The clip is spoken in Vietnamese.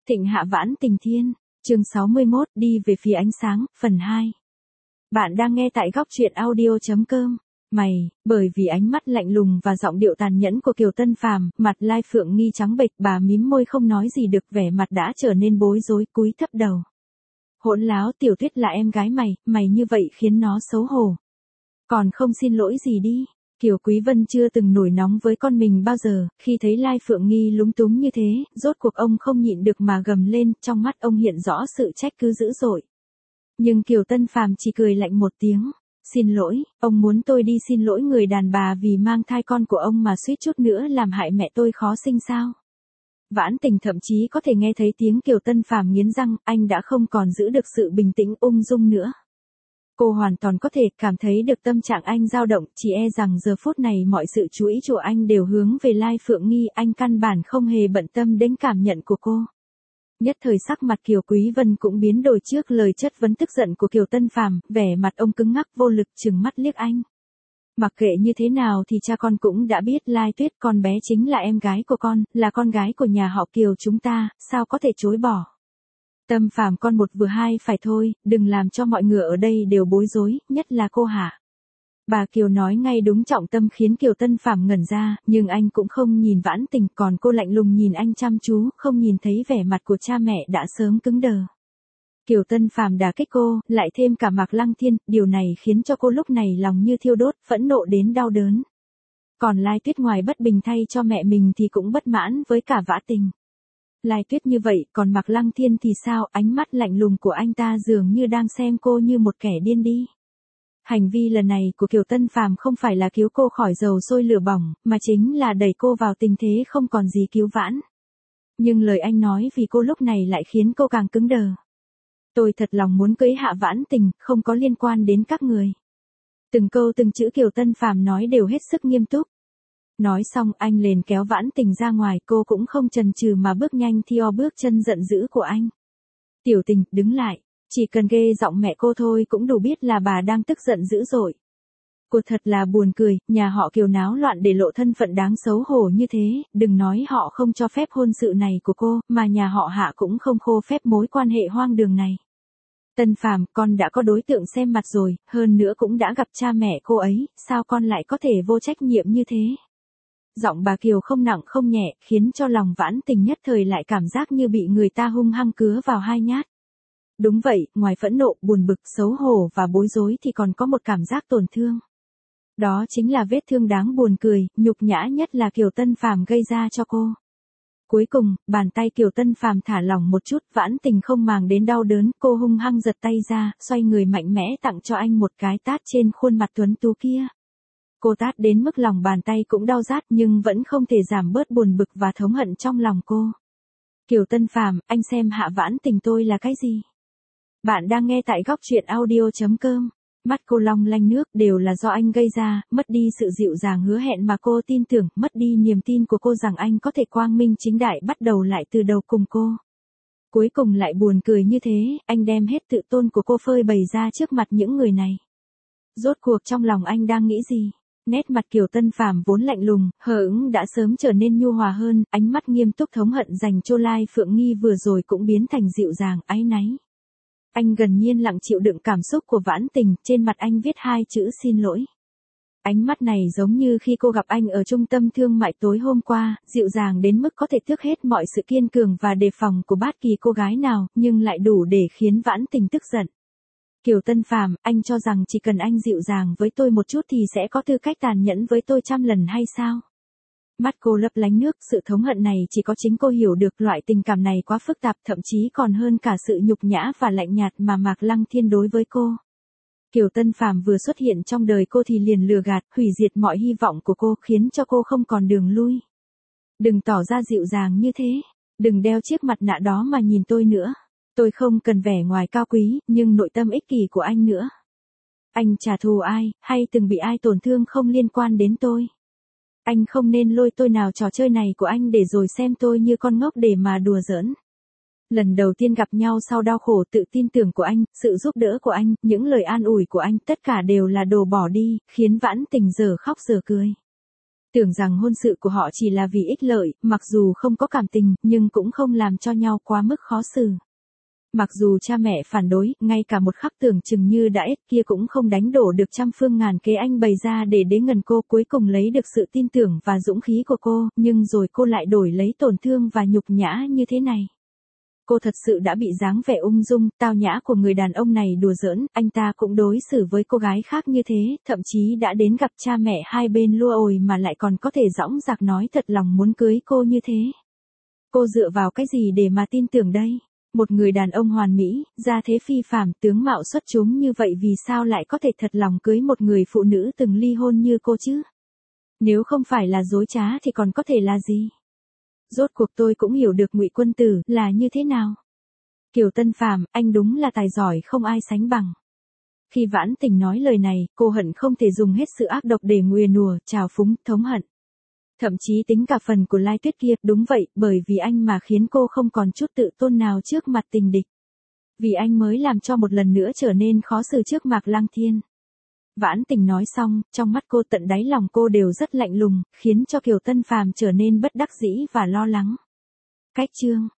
Thịnh hạ vãn tình thiên, chương 61, đi về phía ánh sáng, phần 2. Bạn đang nghe tại góc truyện audio.com. Mày, bởi vì ánh mắt lạnh lùng và giọng điệu tàn nhẫn của Kiều Tân Phàm, mặt Lai Phượng Nghi trắng bệch, bà mím môi không nói gì được, vẻ mặt đã trở nên bối rối, cúi thấp đầu. Hỗn láo, Tiểu Tuyết là em gái mày như vậy khiến nó xấu hổ. Còn không xin lỗi gì đi. Kiều Quý Vân chưa từng nổi nóng với con mình bao giờ, khi thấy Lai Phượng Nghi lúng túng như thế, rốt cuộc ông không nhịn được mà gầm lên, trong mắt ông hiện rõ sự trách cứ dữ dội. Nhưng Kiều Tân Phàm chỉ cười lạnh một tiếng. Xin lỗi, ông muốn tôi đi xin lỗi người đàn bà vì mang thai con của ông mà suýt chút nữa làm hại mẹ tôi khó sinh sao? Vãn Tình thậm chí có thể nghe thấy tiếng Kiều Tân Phàm nghiến răng, anh đã không còn giữ được sự bình tĩnh ung dung nữa. Cô hoàn toàn có thể cảm thấy được tâm trạng anh dao động, chỉ e rằng giờ phút này mọi sự chú ý của anh đều hướng về Lai Phượng Nghi, anh căn bản không hề bận tâm đến cảm nhận của cô. Nhất thời sắc mặt Kiều Quý Vân cũng biến đổi trước lời chất vấn tức giận của Kiều Tân Phàm, vẻ mặt ông cứng ngắc vô lực trừng mắt liếc anh. Mặc kệ như thế nào thì cha con cũng đã biết Lai Tuyết con bé chính là em gái của con, là con gái của nhà họ Kiều chúng ta, sao có thể chối bỏ. Tâm Phàm con một vừa hai phải thôi, đừng làm cho mọi người ở đây đều bối rối, nhất là cô Hạ. Bà Kiều nói ngay đúng trọng tâm khiến Kiều Tân Phàm ngẩn ra, nhưng anh cũng không nhìn Vãn Tình, còn cô lạnh lùng nhìn anh chăm chú, không nhìn thấy vẻ mặt của cha mẹ đã sớm cứng đờ. Kiều Tân Phàm đả kích cô, lại thêm cả Mạc Lăng Thiên, điều này khiến cho cô lúc này lòng như thiêu đốt, phẫn nộ đến đau đớn. Còn Lai Tuyết ngoài bất bình thay cho mẹ mình thì cũng bất mãn với cả Vã Tình. Lai Tuyết như vậy, còn Mạc Lăng Thiên thì sao, ánh mắt lạnh lùng của anh ta dường như đang xem cô như một kẻ điên đi. Hành vi lần này của Kiều Tân Phàm không phải là cứu cô khỏi dầu sôi lửa bỏng, mà chính là đẩy cô vào tình thế không còn gì cứu vãn. Nhưng lời anh nói vì cô lúc này lại khiến cô càng cứng đờ. Tôi thật lòng muốn cưới Hạ Vãn Tình, không có liên quan đến các người. Từng câu từng chữ Kiều Tân Phàm nói đều hết sức nghiêm túc. Nói xong anh liền kéo Vãn Tình ra ngoài, cô cũng không chần chừ mà bước nhanh theo bước chân giận dữ của anh. Tiểu Tình, đứng lại, chỉ cần ghê giọng mẹ cô thôi cũng đủ biết là bà đang tức giận dữ dội. Cô thật là buồn cười, nhà họ Kiều náo loạn để lộ thân phận đáng xấu hổ như thế, đừng nói họ không cho phép hôn sự này của cô, mà nhà họ Hạ cũng không khô phép mối quan hệ hoang đường này. Tân Phàm, con đã có đối tượng xem mặt rồi, hơn nữa cũng đã gặp cha mẹ cô ấy, sao con lại có thể vô trách nhiệm như thế? Giọng bà Kiều không nặng không nhẹ, khiến cho lòng Vãn Tình nhất thời lại cảm giác như bị người ta hung hăng cứa vào hai nhát. Đúng vậy, ngoài phẫn nộ, buồn bực, xấu hổ và bối rối thì còn có một cảm giác tổn thương. Đó chính là vết thương đáng buồn cười, nhục nhã nhất là Kiều Tân Phàm gây ra cho cô. Cuối cùng, bàn tay Kiều Tân Phàm thả lỏng một chút, Vãn Tình không màng đến đau đớn, cô hung hăng giật tay ra, xoay người mạnh mẽ tặng cho anh một cái tát trên khuôn mặt tuấn tú kia. Cô tát đến mức lòng bàn tay cũng đau rát nhưng vẫn không thể giảm bớt buồn bực và thống hận trong lòng cô. Kiều Tân Phàm, anh xem Hạ Vãn Tình tôi là cái gì? Bạn đang nghe tại góc truyện audio.com. Mắt cô long lanh nước, đều là do anh gây ra, mất đi sự dịu dàng hứa hẹn mà cô tin tưởng, mất đi niềm tin của cô rằng anh có thể quang minh chính đại bắt đầu lại từ đầu cùng cô. Cuối cùng lại buồn cười như thế, anh đem hết tự tôn của cô phơi bày ra trước mặt những người này. Rốt cuộc trong lòng anh đang nghĩ gì? Nét mặt Kiều Tân Phàm vốn lạnh lùng, hờ hững đã sớm trở nên nhu hòa hơn, ánh mắt nghiêm túc thống hận dành cho Lai Phượng Nghi vừa rồi cũng biến thành dịu dàng, áy náy. Anh gần nhiên lặng chịu đựng cảm xúc của Vãn Tình, trên mặt anh viết hai chữ xin lỗi. Ánh mắt này giống như khi cô gặp anh ở trung tâm thương mại tối hôm qua, dịu dàng đến mức có thể tước hết mọi sự kiên cường và đề phòng của bất kỳ cô gái nào, nhưng lại đủ để khiến Vãn Tình tức giận. Kiều Tân Phàm, anh cho rằng chỉ cần anh dịu dàng với tôi một chút thì sẽ có tư cách tàn nhẫn với tôi 100 lần hay sao? Mắt cô lấp lánh nước, sự thống hận này chỉ có chính cô hiểu được, loại tình cảm này quá phức tạp, thậm chí còn hơn cả sự nhục nhã và lạnh nhạt mà Mạc Lăng Thiên đối với cô. Kiều Tân Phàm vừa xuất hiện trong đời cô thì liền lừa gạt, hủy diệt mọi hy vọng của cô, khiến cho cô không còn đường lui. Đừng tỏ ra dịu dàng như thế, đừng đeo chiếc mặt nạ đó mà nhìn tôi nữa. Tôi không cần vẻ ngoài cao quý, nhưng nội tâm ích kỷ của anh nữa. Anh trả thù ai, hay từng bị ai tổn thương không liên quan đến tôi. Anh không nên lôi tôi nào trò chơi này của anh để rồi xem tôi như con ngốc để mà đùa giỡn. Lần đầu tiên gặp nhau sau đau khổ, tự tin tưởng của anh, sự giúp đỡ của anh, những lời an ủi của anh, tất cả đều là đồ bỏ đi, khiến Vãn Tình giờ khóc giờ cười. Tưởng rằng hôn sự của họ chỉ là vì ích lợi, mặc dù không có cảm tình, nhưng cũng không làm cho nhau quá mức khó xử. Mặc dù cha mẹ phản đối, ngay cả một khắc tưởng chừng như đã ết kia cũng không đánh đổ được trăm phương ngàn kế anh bày ra để đế ngần cô, cuối cùng lấy được sự tin tưởng và dũng khí của cô, nhưng rồi cô lại đổi lấy tổn thương và nhục nhã như thế này. Cô thật sự đã bị dáng vẻ ung dung, tao nhã của người đàn ông này đùa giỡn, anh ta cũng đối xử với cô gái khác như thế, thậm chí đã đến gặp cha mẹ hai bên lua ồi mà lại còn có thể dõng dạc nói thật lòng muốn cưới cô như thế. Cô dựa vào cái gì để mà tin tưởng đây? Một người đàn ông hoàn mỹ, gia thế phi phàm, tướng mạo xuất chúng như vậy vì sao lại có thể thật lòng cưới một người phụ nữ từng ly hôn như cô chứ? Nếu không phải là dối trá thì còn có thể là gì? Rốt cuộc tôi cũng hiểu được Ngụy Quân Tử là như thế nào. Kiều Tân Phàm, anh đúng là tài giỏi không ai sánh bằng. Khi Vãn Tình nói lời này, cô hận không thể dùng hết sự ác độc để nguyền rủa, trào phúng, thống hận. Thậm chí tính cả phần của Lai Tuyết kia, đúng vậy, bởi vì anh mà khiến cô không còn chút tự tôn nào trước mặt tình địch. Vì anh mới làm cho một lần nữa trở nên khó xử trước Mạc Lăng Thiên. Vãn Tình nói xong, trong mắt cô tận đáy lòng cô đều rất lạnh lùng, khiến cho Kiều Tân Phàm trở nên bất đắc dĩ và lo lắng. Cách chương